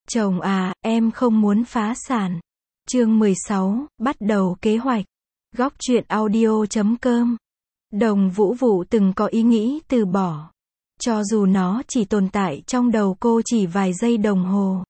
Chồng à, em không muốn phá sản. Chương 16, bắt đầu kế hoạch. Góc truyện audio.com. Đồng Vũ Vụ từng có ý nghĩ từ bỏ. Cho dù nó chỉ tồn tại trong đầu cô chỉ vài giây đồng hồ.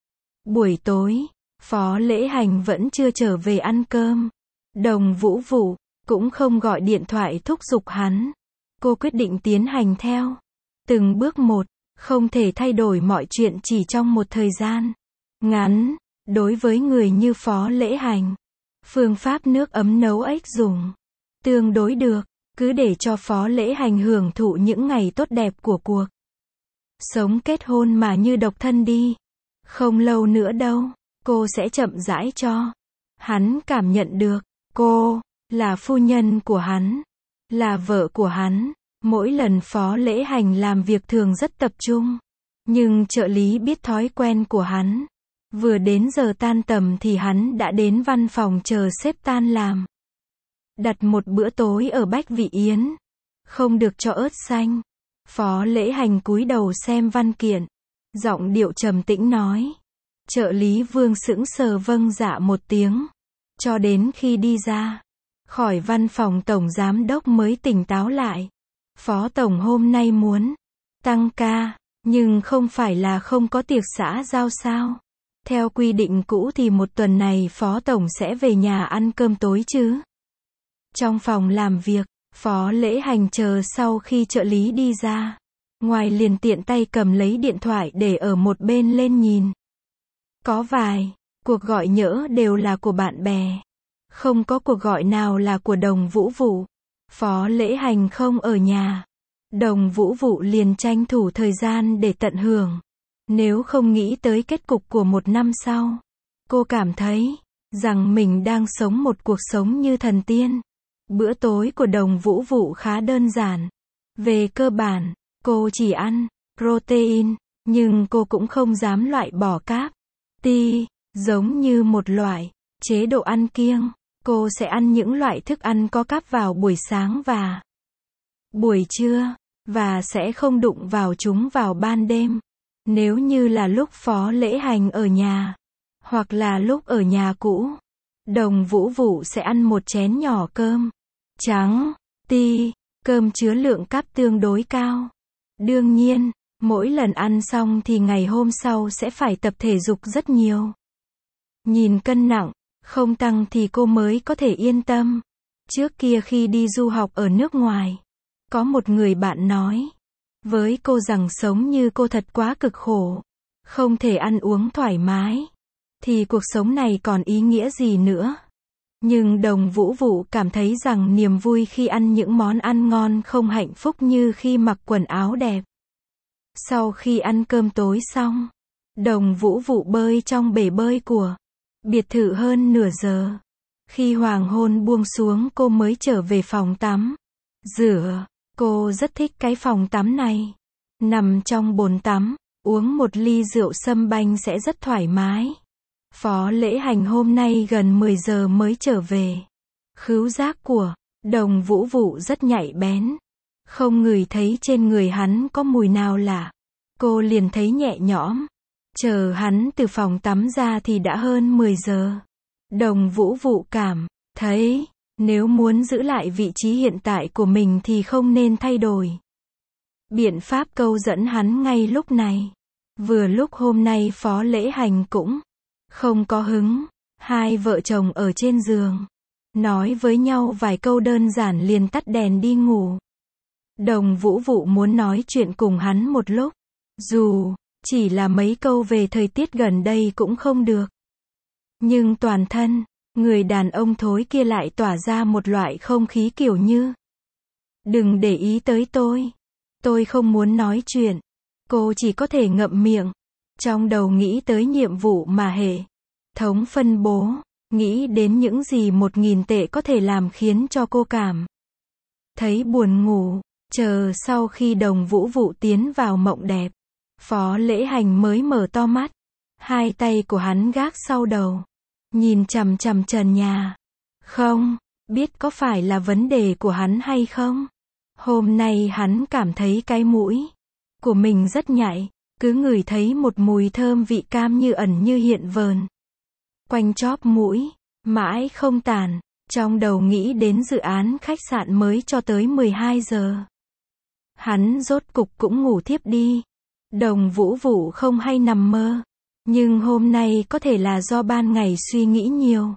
Buổi tối, Phó Lễ Hành vẫn chưa trở về ăn cơm. Đồng Vũ Vụ cũng không gọi điện thoại thúc giục hắn. Cô quyết định tiến hành theo từng bước một, không thể thay đổi mọi chuyện chỉ trong một thời gian ngắn. Đối với người như Phó Lễ Hành, phương pháp nước ấm nấu ếch dùng tương đối được, cứ để cho Phó Lễ Hành hưởng thụ những ngày tốt đẹp của cuộc sống kết hôn mà như độc thân đi. Không lâu nữa đâu, cô sẽ chậm rãi cho hắn cảm nhận được cô là phu nhân của hắn, là vợ của hắn. Mỗi lần Phó Lễ Hành làm việc thường rất tập trung, nhưng trợ lý biết thói quen của hắn. Vừa đến giờ tan tầm thì hắn đã đến văn phòng chờ sếp tan làm. Đặt một bữa tối ở Bách Vị Yến, không được cho ớt xanh. Phó Lễ Hành cúi đầu xem văn kiện, giọng điệu trầm tĩnh nói. Trợ lý Vương sững sờ vâng dạ một tiếng, cho đến khi đi ra khỏi văn phòng tổng giám đốc mới tỉnh táo lại. Phó tổng hôm nay muốn tăng ca, nhưng không phải là không có tiệc xã giao sao? Theo quy định cũ thì một tuần này Phó tổng sẽ về nhà ăn cơm tối chứ? Trong phòng làm việc, Phó Lễ Hành chờ sau khi trợ lý đi ra. Ngoài liền tiện tay cầm lấy điện thoại để ở một bên lên nhìn. Có vài cuộc gọi nhỡ đều là của bạn bè. Không có cuộc gọi nào là của Đồng Vũ Vụ. Phó Lễ Hành không ở nhà. Đồng Vũ Vụ liền tranh thủ thời gian để tận hưởng. Nếu không nghĩ tới kết cục của một năm sau, cô cảm thấy rằng mình đang sống một cuộc sống như thần tiên. Bữa tối của Đồng Vũ Vụ khá đơn giản. Về cơ bản, cô chỉ ăn protein, nhưng cô cũng không dám loại bỏ cáp. Giống như một loại chế độ ăn kiêng, cô sẽ ăn những loại thức ăn có cáp vào buổi sáng và buổi trưa, và sẽ không đụng vào chúng vào ban đêm. Nếu như là lúc Phó Lễ Hành ở nhà, hoặc là lúc ở nhà cũ, Đồng Vũ Vụ sẽ ăn một chén nhỏ cơm trắng, cơm chứa lượng cáp tương đối cao. Đương nhiên, mỗi lần ăn xong thì ngày hôm sau sẽ phải tập thể dục rất nhiều. Nhìn cân nặng, không tăng thì cô mới có thể yên tâm. Trước kia khi đi du học ở nước ngoài, có một người bạn nói với cô rằng sống như cô thật quá cực khổ. Không thể ăn uống thoải mái, thì cuộc sống này còn ý nghĩa gì nữa. Nhưng Đồng Vũ Vụ cảm thấy rằng niềm vui khi ăn những món ăn ngon không hạnh phúc như khi mặc quần áo đẹp. Sau khi ăn cơm tối xong, Đồng Vũ Vụ bơi trong bể bơi của biệt thự hơn nửa giờ. Khi hoàng hôn buông xuống cô mới trở về phòng tắm rửa. Cô rất thích cái phòng tắm này. Nằm trong bồn tắm, uống một ly rượu sâm banh sẽ rất thoải mái. Phó Lễ Hành hôm nay gần 10 giờ mới trở về. Khứu giác của Đồng Vũ Vụ rất nhạy bén. Không ngửi thấy trên người hắn có mùi nào lạ, cô liền thấy nhẹ nhõm. Chờ hắn từ phòng tắm ra thì đã hơn 10 giờ. Đồng Vũ Vụ cảm thấy nếu muốn giữ lại vị trí hiện tại của mình thì không nên thay đổi biện pháp câu dẫn hắn ngay lúc này. Vừa lúc hôm nay Phó Lễ Hành cũng không có hứng. Hai vợ chồng ở trên giường, nói với nhau vài câu đơn giản liền tắt đèn đi ngủ. Đồng Vũ Vụ muốn nói chuyện cùng hắn một lúc. Dù chỉ là mấy câu về thời tiết gần đây cũng không được. Nhưng toàn thân người đàn ông thối kia lại tỏa ra một loại không khí kiểu như đừng để ý tới tôi không muốn nói chuyện. Cô chỉ có thể ngậm miệng, trong đầu nghĩ tới nhiệm vụ mà hệ thống phân bố, nghĩ đến những gì 1.000 tệ có thể làm khiến cho cô cảm thấy buồn ngủ. Chờ sau khi Đồng Vũ Vụ tiến vào mộng đẹp, Phó Lễ Hành mới mở to mắt. Hai tay của hắn gác sau đầu, nhìn chằm chằm trần nhà. Không biết có phải là vấn đề của hắn hay không. Hôm nay hắn cảm thấy cái mũi của mình rất nhạy. cứ ngửi thấy một mùi thơm vị cam như ẩn như hiện vờn quanh chóp mũi, mãi không tàn. Trong đầu nghĩ đến dự án khách sạn mới cho tới 12 giờ. Hắn rốt cục cũng ngủ thiếp đi. Đồng Vũ Vũ không hay nằm mơ. Nhưng hôm nay có thể là do ban ngày suy nghĩ nhiều.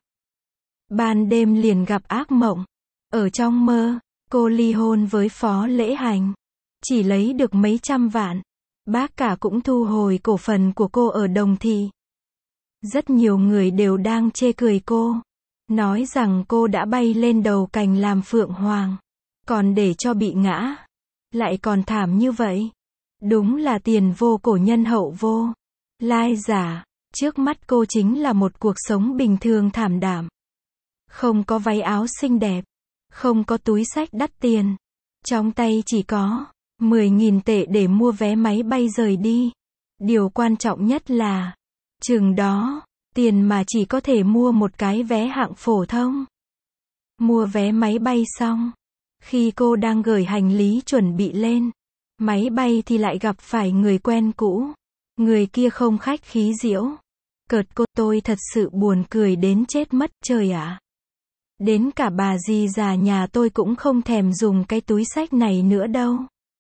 Ban đêm liền gặp ác mộng. Ở trong mơ, cô ly hôn với Phó Lễ Hành. Chỉ lấy được mấy trăm vạn. Bác cả cũng thu hồi cổ phần của cô ở Đồng Thị. Rất nhiều người đều đang chê cười cô. Nói rằng cô đã bay lên đầu cành làm phượng hoàng. Còn để cho bị ngã. Lại còn thảm như vậy. Đúng là tiền vô cổ nhân hậu vô. Lai giả. Trước mắt cô chính là một cuộc sống bình thường thảm đạm. Không có váy áo xinh đẹp. Không có túi xách đắt tiền. Trong tay chỉ có 10.000 tệ để mua vé máy bay rời đi. Điều quan trọng nhất là chừng đó, tiền mà chỉ có thể mua một cái vé hạng phổ thông. Mua vé máy bay xong, khi cô đang gửi hành lý chuẩn bị lên máy bay thì lại gặp phải người quen cũ. Người kia không khách khí giễu cợt cô, tôi thật sự buồn cười đến chết mất, trời ạ. Đến cả bà dì già nhà tôi cũng không thèm dùng cái túi xách này nữa đâu.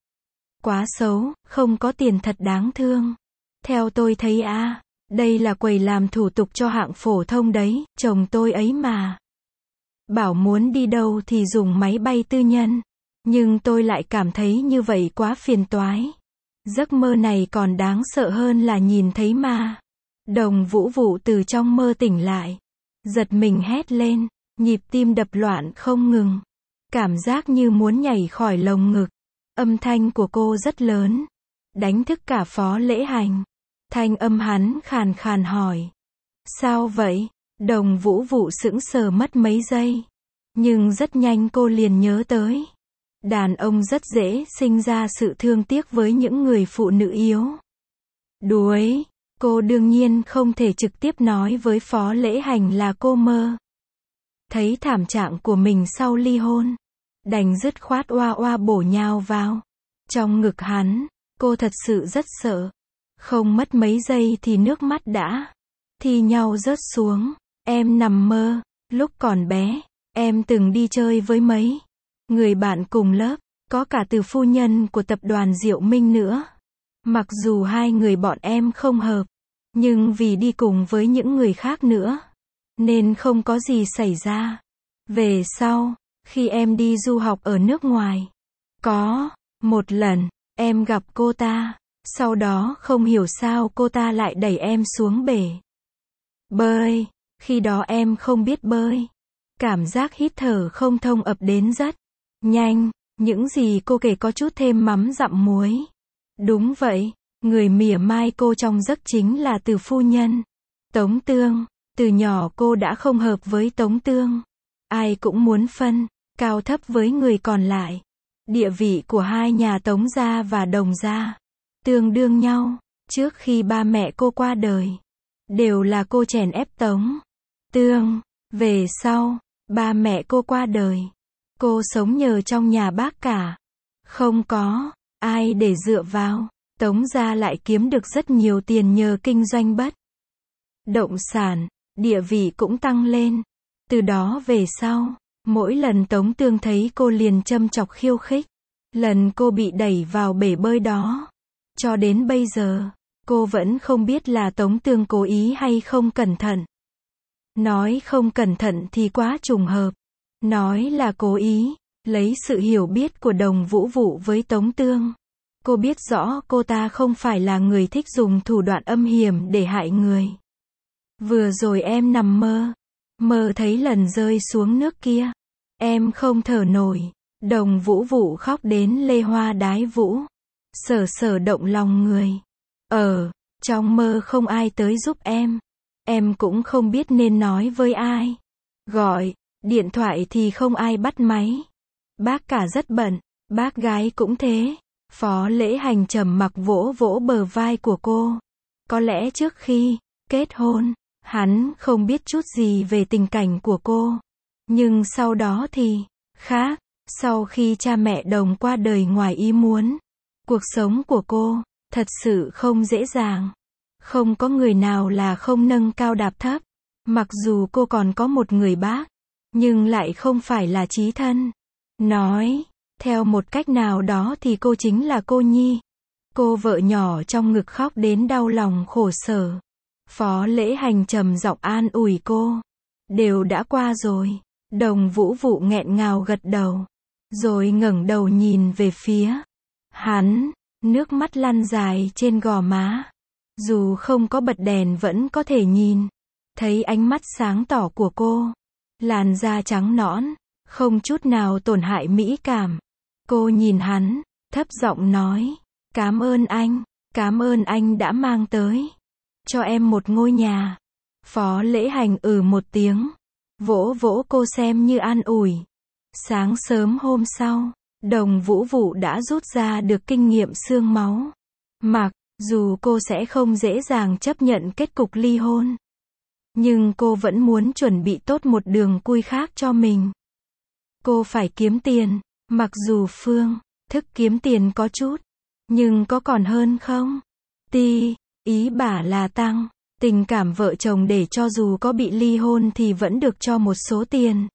Quá xấu, không có tiền thật đáng thương. Theo tôi thấy đây là quầy làm thủ tục cho hạng phổ thông đấy, chồng tôi ấy mà. Bảo muốn đi đâu thì dùng máy bay tư nhân. Nhưng tôi lại cảm thấy như vậy quá phiền toái. Giấc mơ này còn đáng sợ hơn là nhìn thấy ma. Đồng Vũ Vũ từ trong mơ tỉnh lại. Giật mình hét lên, nhịp tim đập loạn không ngừng. Cảm giác như muốn nhảy khỏi lồng ngực. Âm thanh của cô rất lớn. Đánh thức cả Phó Lễ Hành. Thanh âm hắn khàn khàn hỏi. Sao vậy? Đồng Vũ Vũ sững sờ mất mấy giây. Nhưng rất nhanh cô liền nhớ tới. Đàn ông rất dễ sinh ra sự thương tiếc với những người phụ nữ yếu đuối. Cô đương nhiên không thể trực tiếp nói với Phó Lễ Hành là cô mơ thấy thảm trạng của mình sau ly hôn. Đành dứt khoát oa oa bổ nhào vào trong ngực hắn. Cô thật sự rất sợ. Không mất mấy giây thì nước mắt đã thi nhau rớt xuống. Em nằm mơ, lúc còn bé, em từng đi chơi với mấy người bạn cùng lớp, có cả Từ phu nhân của tập đoàn Diệu Minh nữa. Mặc dù hai người bọn em không hợp, nhưng vì đi cùng với những người khác nữa, nên không có gì xảy ra. Về sau, khi em đi du học ở nước ngoài, có một lần, em gặp cô ta. Sau đó không hiểu sao cô ta lại đẩy em xuống bể bơi. Khi đó em không biết bơi. Cảm giác hít thở không thông ập đến rất nhanh. Những gì cô kể có chút thêm mắm dặm muối. Đúng vậy, người mỉa mai cô trong giấc chính là Từ phu nhân. Tống Tương. Từ nhỏ cô đã không hợp với Tống Tương. Ai cũng muốn phân cao thấp với người còn lại. Địa vị của hai nhà Tống gia và Đồng gia tương đương nhau. Trước khi ba mẹ cô qua đời, đều là cô chèn ép Tống Tương. Về sau, ba mẹ cô qua đời, cô sống nhờ trong nhà bác cả. Không có ai để dựa vào. Tống gia lại kiếm được rất nhiều tiền nhờ kinh doanh bất động sản, địa vị cũng tăng lên. Từ đó về sau, mỗi lần Tống Tương thấy cô liền châm chọc khiêu khích. Lần cô bị đẩy vào bể bơi đó, cho đến bây giờ, cô vẫn không biết là Tống Tương cố ý hay không cẩn thận. Nói không cẩn thận thì quá trùng hợp. Nói là cố ý, lấy sự hiểu biết của Đồng Vũ Vũ với Tống Tương. Cô biết rõ cô ta không phải là người thích dùng thủ đoạn âm hiểm để hại người. Vừa rồi em nằm mơ thấy lần rơi xuống nước kia. Em không thở nổi. Đồng Vũ Vũ khóc đến lê hoa đái vũ. Sở động lòng người. Trong mơ không ai tới giúp em. Em cũng không biết nên nói với ai. Gọi điện thoại thì không ai bắt máy. Bác cả rất bận, bác gái cũng thế. Phó Lễ Hành trầm mặc vỗ vỗ bờ vai của cô. Có lẽ trước khi kết hôn, hắn không biết chút gì về tình cảnh của cô. Nhưng sau đó thì khác. Sau khi cha mẹ Đồng qua đời ngoài ý muốn, cuộc sống của cô Thật sự không dễ dàng. Không có người nào là không nâng cao đạp thấp. Mặc dù cô còn có một người bác, nhưng lại không phải là chí thân. Nói, theo một cách nào đó thì cô chính là cô Nhi. Cô vợ nhỏ trong ngực khóc đến đau lòng khổ sở. Phó Lễ Hành trầm giọng an ủi cô. Đều đã qua rồi. Đồng Vũ Vụ nghẹn ngào gật đầu. Rồi ngẩng đầu nhìn về phía hắn, nước mắt lăn dài trên gò má. Dù không có bật đèn vẫn có thể nhìn thấy ánh mắt sáng tỏ của cô. Làn da trắng nõn, không chút nào tổn hại mỹ cảm. Cô nhìn hắn, thấp giọng nói, cảm ơn anh đã mang tới cho em một ngôi nhà. Phó Lễ Hành một tiếng, vỗ vỗ cô xem như an ủi. Sáng sớm hôm sau, Đồng Vũ Vụ đã rút ra được kinh nghiệm xương máu. Mặc dù cô sẽ không dễ dàng chấp nhận kết cục ly hôn, nhưng cô vẫn muốn chuẩn bị tốt một đường cui khác cho mình. Cô phải kiếm tiền, mặc dù phương thức kiếm tiền có chút, nhưng có còn hơn không? Ý bà là tăng tình cảm vợ chồng để cho dù có bị ly hôn thì vẫn được cho một số tiền.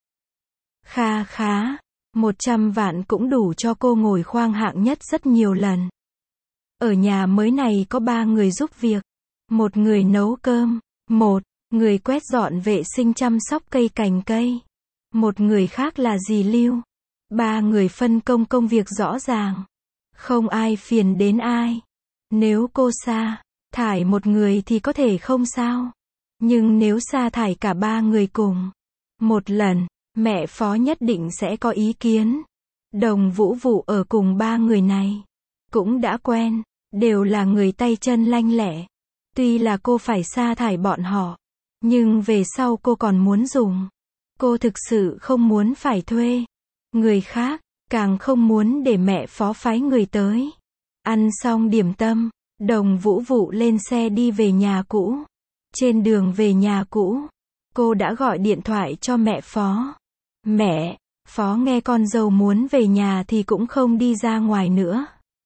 Khá, 100 vạn cũng đủ cho cô ngồi khoang hạng nhất rất nhiều lần. Ở nhà mới này có 3 người giúp việc. Một người nấu cơm, một người quét dọn vệ sinh chăm sóc cây cành cây. Một người khác là dì Lưu. 3 người phân công công việc rõ ràng. Không ai phiền đến ai. Nếu cô sa thải một người thì có thể không sao. Nhưng nếu sa thải cả 3 người cùng một lần, mẹ Phó nhất định sẽ có ý kiến. Đồng Vũ Vụ ở cùng 3 người này cũng đã quen, đều là người tay chân lanh lẹ. Tuy là cô phải sa thải bọn họ, nhưng về sau cô còn muốn dùng. Cô thực sự không muốn phải thuê người khác, càng không muốn để mẹ Phó phái người tới. Ăn xong điểm tâm, Đồng Vũ Vụ lên xe đi về nhà cũ. Trên đường về nhà cũ, cô đã gọi điện thoại cho mẹ Phó. Mẹ, Phó nghe con dâu muốn về nhà thì cũng không đi ra ngoài nữa.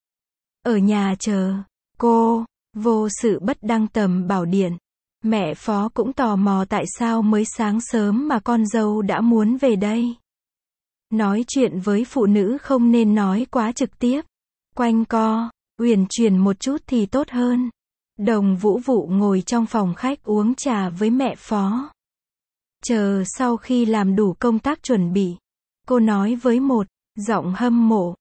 Ở nhà chờ cô. Vô sự bất đăng tầm bảo điện. Mẹ Phó cũng tò mò tại sao mới sáng sớm mà con dâu đã muốn về đây. Nói chuyện với phụ nữ không nên nói quá trực tiếp. Quanh co, uyển chuyển một chút thì tốt hơn. Đồng Vũ Vụ ngồi trong phòng khách uống trà với mẹ Phó. Chờ sau khi làm đủ công tác chuẩn bị, cô nói với một giọng hâm mộ,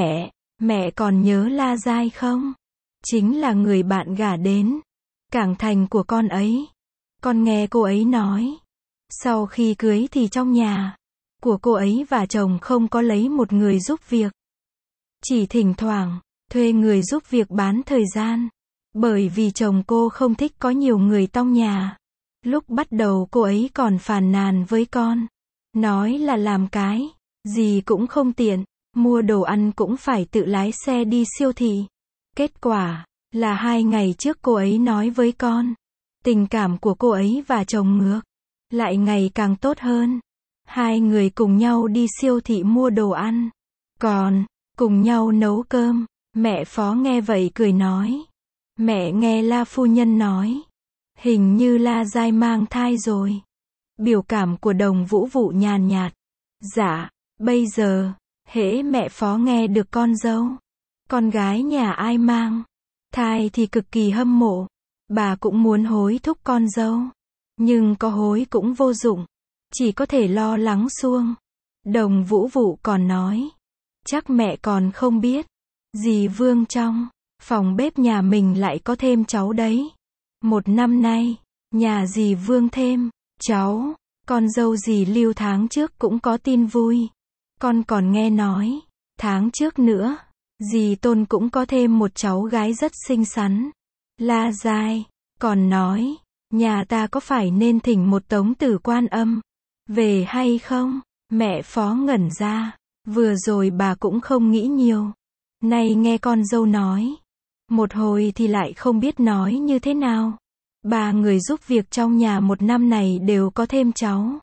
mẹ còn nhớ La Giai không? Chính là người bạn gả đến Cảng Thành của con ấy. Con nghe cô ấy nói, sau khi cưới thì trong nhà của cô ấy và chồng không có lấy một người giúp việc. Chỉ thỉnh thoảng thuê người giúp việc bán thời gian. Bởi vì chồng cô không thích có nhiều người trong nhà. Lúc bắt đầu cô ấy còn phàn nàn với con. Nói là làm cái gì cũng không tiện. Mua đồ ăn cũng phải tự lái xe đi siêu thị. Kết quả là 2 ngày trước cô ấy nói với con. Tình cảm của cô ấy và chồng ngược lại ngày càng tốt hơn. 2 người cùng nhau đi siêu thị mua đồ ăn. Còn cùng nhau nấu cơm. Mẹ Phó nghe vậy cười nói. Mẹ nghe La phu nhân nói. Hình như La Giai mang thai rồi. Biểu cảm của Đồng Vũ Vụ nhàn nhạt. Dạ, bây giờ, hễ mẹ Phó nghe được con dâu, con gái nhà ai mang thai thì cực kỳ hâm mộ. Bà cũng muốn hối thúc con dâu. Nhưng có hối cũng vô dụng. Chỉ có thể lo lắng suông. Đồng Vũ Vụ còn nói. Chắc mẹ còn không biết. Dì Vương trong phòng bếp nhà mình lại có thêm cháu đấy. 1 năm nay, nhà dì Vương thêm cháu. Con dâu dì Lưu tháng trước cũng có tin vui. Con còn nghe nói, tháng trước nữa, dì Tôn cũng có thêm một cháu gái rất xinh xắn. La Giai còn nói, nhà ta có phải nên thỉnh một Tống Tử Quan Âm về hay không? Mẹ Phó ngẩn ra. Vừa rồi bà cũng không nghĩ nhiều. Nay nghe con dâu nói, một hồi thì lại không biết nói như thế nào. 3 người giúp việc trong nhà 1 năm này đều có thêm cháu.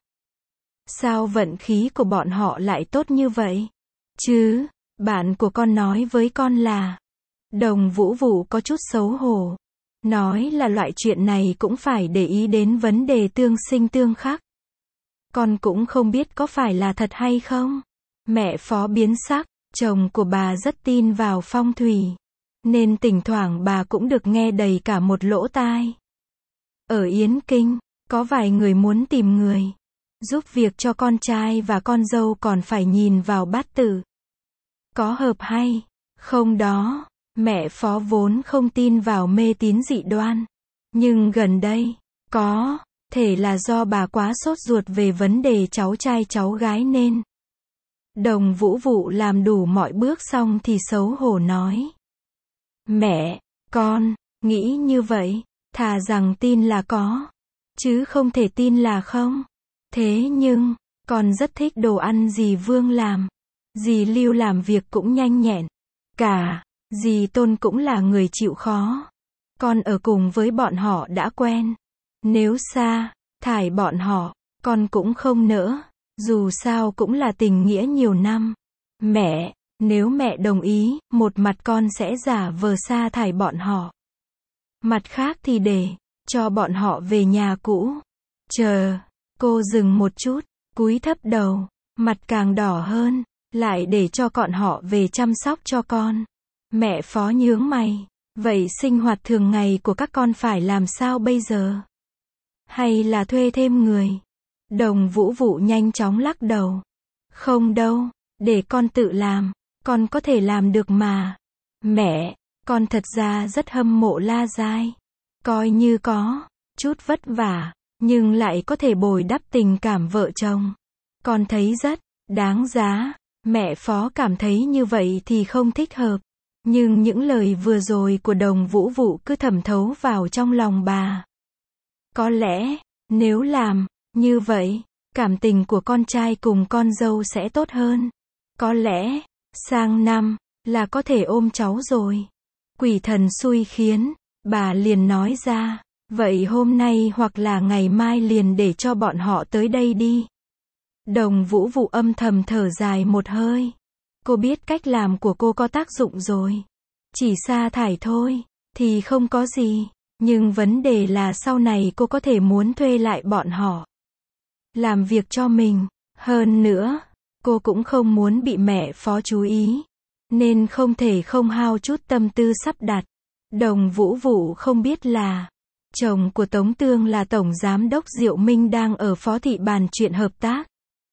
Sao vận khí của bọn họ lại tốt như vậy? Chứ, bạn của con nói với con là, Đồng Vũ Vụ có chút xấu hổ. Nói là loại chuyện này cũng phải để ý đến vấn đề tương sinh tương khắc. Con cũng không biết có phải là thật hay không. Mẹ Phó biến sắc, chồng của bà rất tin vào phong thủy. Nên thỉnh thoảng bà cũng được nghe đầy cả một lỗ tai. Ở Yến Kinh, có vài người muốn tìm người giúp việc cho con trai và con dâu còn phải nhìn vào bát tự. Có hợp hay không đó. Mẹ Phó vốn không tin vào mê tín dị đoan. Nhưng gần đây, có thể là do bà quá sốt ruột về vấn đề cháu trai cháu gái nên. Đồng Vũ Vụ làm đủ mọi bước xong thì xấu hổ nói. Mẹ, con nghĩ như vậy, thà rằng tin là có, chứ không thể tin là không. Thế nhưng, con rất thích đồ ăn dì Vương làm. Dì Lưu làm việc cũng nhanh nhẹn. Cả, dì Tôn cũng là người chịu khó. Con ở cùng với bọn họ đã quen. Nếu xa, thải bọn họ, con cũng không nỡ. Dù sao cũng là tình nghĩa nhiều năm. Mẹ, nếu mẹ đồng ý, một mặt con sẽ giả vờ sa thải bọn họ. Mặt khác thì để cho bọn họ về nhà cũ. Chờ, cô dừng một chút, cúi thấp đầu, mặt càng đỏ hơn, lại để cho bọn họ về chăm sóc cho con. Mẹ Phó nhướng mày, vậy sinh hoạt thường ngày của các con phải làm sao bây giờ? Hay là thuê thêm người? Đồng Vũ Vụ nhanh chóng lắc đầu. Không đâu, để con tự làm, con có thể làm được mà. Mẹ, con thật ra rất hâm mộ La Giai. Coi như có chút vất vả, nhưng lại có thể bồi đắp tình cảm vợ chồng. Con thấy rất đáng giá. Mẹ Phó cảm thấy như vậy thì không thích hợp. Nhưng những lời vừa rồi của Đồng Vũ Vụ cứ thẩm thấu vào trong lòng bà. Có lẽ, nếu làm như vậy, cảm tình của con trai cùng con dâu sẽ tốt hơn. Có lẽ, sang năm, là có thể ôm cháu rồi. Quỷ thần xui khiến, bà liền nói ra. Vậy hôm nay hoặc là ngày mai liền để cho bọn họ tới đây đi. Đồng Vũ Vụ âm thầm thở dài một hơi. Cô biết cách làm của cô có tác dụng rồi. Chỉ sa thải thôi, thì không có gì. Nhưng vấn đề là sau này cô có thể muốn thuê lại bọn họ. Làm việc cho mình. Hơn nữa, cô cũng không muốn bị mẹ Phó chú ý. Nên không thể không hao chút tâm tư sắp đặt. Đồng Vũ Vụ không biết là chồng của Tống Tương là Tổng Giám đốc Diệu Minh đang ở Phó Thị bàn chuyện hợp tác.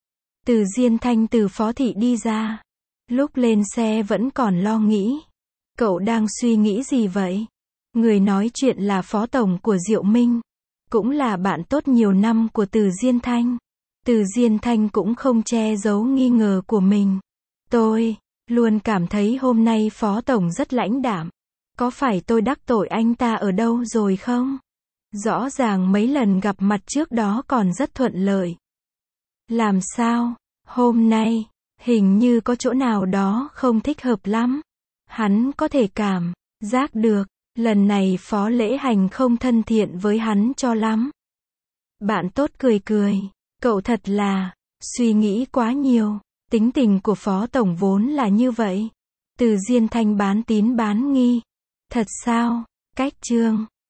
Từ Diên Thanh từ Phó Thị đi ra. Lúc lên xe vẫn còn lo nghĩ. Cậu đang suy nghĩ gì vậy? Người nói chuyện là Phó Tổng của Diệu Minh. Cũng là bạn tốt nhiều năm của Từ Diên Thanh. Từ Diên Thanh cũng không che giấu nghi ngờ của mình. Tôi luôn cảm thấy hôm nay Phó Tổng rất lãnh đạm. Có phải tôi đắc tội anh ta ở đâu rồi không? Rõ ràng mấy lần gặp mặt trước đó còn rất thuận lợi. Làm sao? Hôm nay, hình như có chỗ nào đó không thích hợp lắm. Hắn có thể cảm giác được, lần này Phó Lễ Hành không thân thiện với hắn cho lắm. Bạn tốt cười cười, cậu thật là suy nghĩ quá nhiều. Tính tình của Phó Tổng vốn là như vậy. Từ Diên Thanh bán tín bán nghi. Thật sao? Cách chương